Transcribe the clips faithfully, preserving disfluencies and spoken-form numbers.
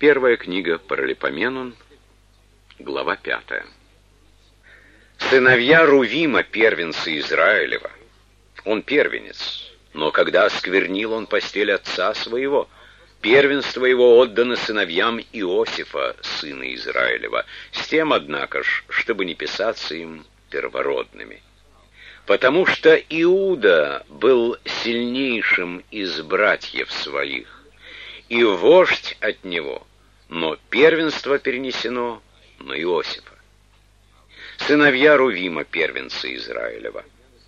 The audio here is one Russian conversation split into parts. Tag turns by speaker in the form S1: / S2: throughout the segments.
S1: Первая книга Паралипоменон, глава пятая. Сыновья Рувима, первенца Израилева. Он первенец, но когда осквернил он постель отца своего, первенство его отдано сыновьям Иосифа, сына Израилева, с тем, однако ж, чтобы не писаться им первородными. Потому что Иуда был сильнейшим из братьев своих, и вождь от него, но первенство перенесено на Иосифа. Сыновья Рувима, первенца Израилева: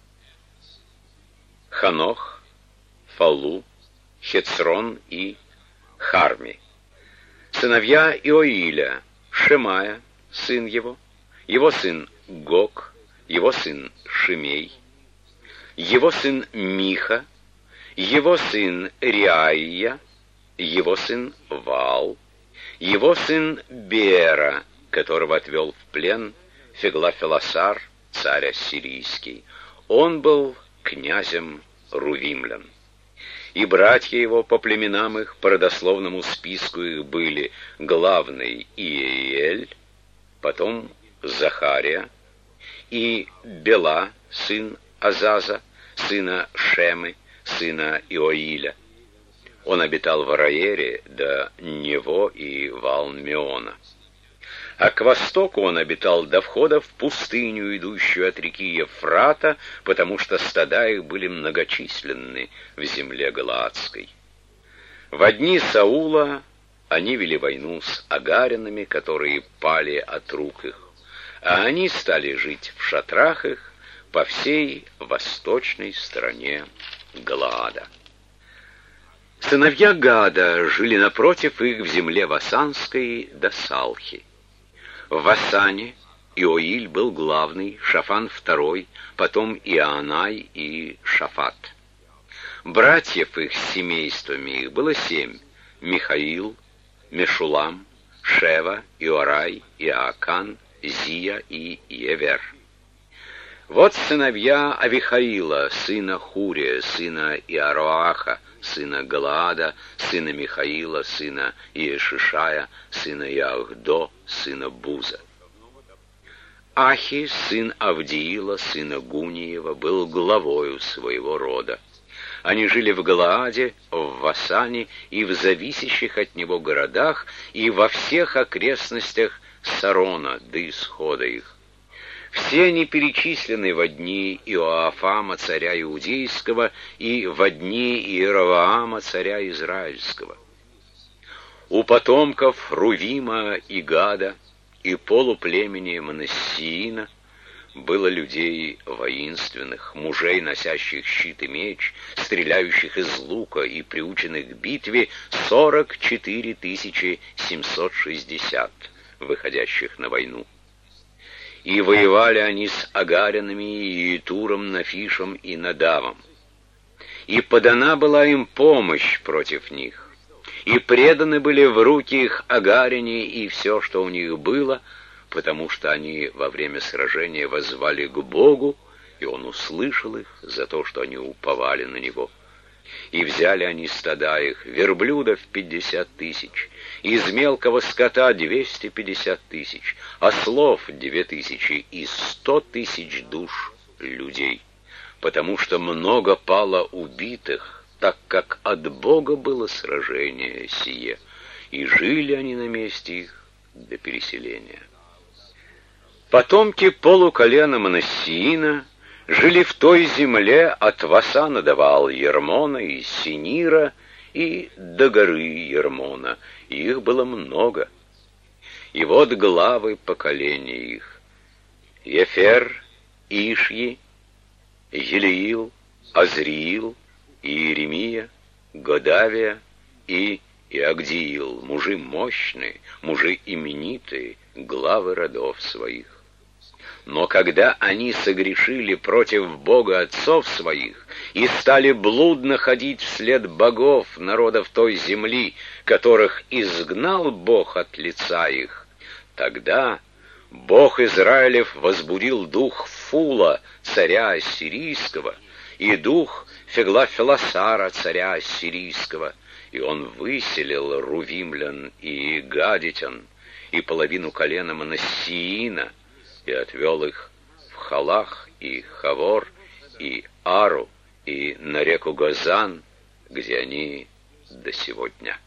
S1: Ханох, Фалу, Хецрон и Харми. Сыновья Иоиля: Шемая, сын его, его сын Гог, его сын Шимей, его сын Миха, его сын Риаия, его сын Ваал, его сын Бера, которого отвел в плен Феглафеласар, царь ассирийский. Он был князем рувимлян. И братья его по племенам их, по родословному списку их были: главный Иеель, потом Захария, и Бела, сын Азаза, сына Шемы, сына Иоиля. Он обитал в Араере, до Нево и Ваалмеона. А к востоку он обитал до входа в пустыню, идущую от реки Ефрата, потому что стада их были многочисленны в земле Галаадской. Во дни Саула они вели войну с агарянами, которые пали от рук их, а они стали жить в шатрах их по всей восточной стороне Галаада. Сыновья Гада жили напротив их в земле Васанской до Салхи. В Васане Иоиль был главный, Шафан второй, потом Иоанай и Шафат. Братьев их с семействами их было семь: Михаил, Мешулам, Шева, Иорай, Иоакан, Зия и Евер. Вот сыновья Авихаила, сына Хурия, сына Иароаха, сына Галаада, сына Михаила, сына Иешишая, сына Яхдо, сына Буза. Ахи, сын Авдиила, сына Гуниева, был главою своего рода. Они жили в Галааде, в Васане и в зависящих от него городах, и во всех окрестностях Сарона до исхода их. Все они перечислены во дни Иоафама, царя Иудейского, и во дни Иеровоама, царя Израильского. У потомков Рувима и Гада и полуплемени Манассиина было людей воинственных, мужей, носящих щит и меч, стреляющих из лука и приученных к битве, сорок четыре тысячи семьсот шестьдесят, выходящих на войну. И воевали они с агарянами, и Итуром, Нафишем и Надавом. И подана была им помощь против них, и преданы были в руки их агаряне и все, что у них было, потому что они во время сражения воззвали к Богу, и Он услышал их за то, что они уповали на Него. И взяли они стада их, верблюдов пятьдесят тысяч, из мелкого скота двести пятьдесят тысяч, ослов две тысячи и сто тысяч душ людей, потому что много пало убитых, так как от Бога было сражение сие, и жили они на месте их до переселения. Потомки полуколена Манассиина жили в той земле от Васана до Ваал-Ермона и Синира и до горы Ермона, и их было много. И вот главы поколений их: Ефер, Ишьи, Елеил, Азриил, Иеремия, Годавия и Иагдиил, мужи мощные, мужи именитые, главы родов своих. Но когда они согрешили против Бога отцов своих и стали блудно ходить вслед богов народов той земли, которых изгнал Бог от лица их, тогда Бог Израилев возбудил дух Фула, царя ассирийского, и дух Феглафеласара, царя ассирийского, И он выселил рувимлян и гадитян, и половину колена Манассиина, и отвел их в Халах, и Хавор, и Ару, и на реку Газан, где они до сего дня.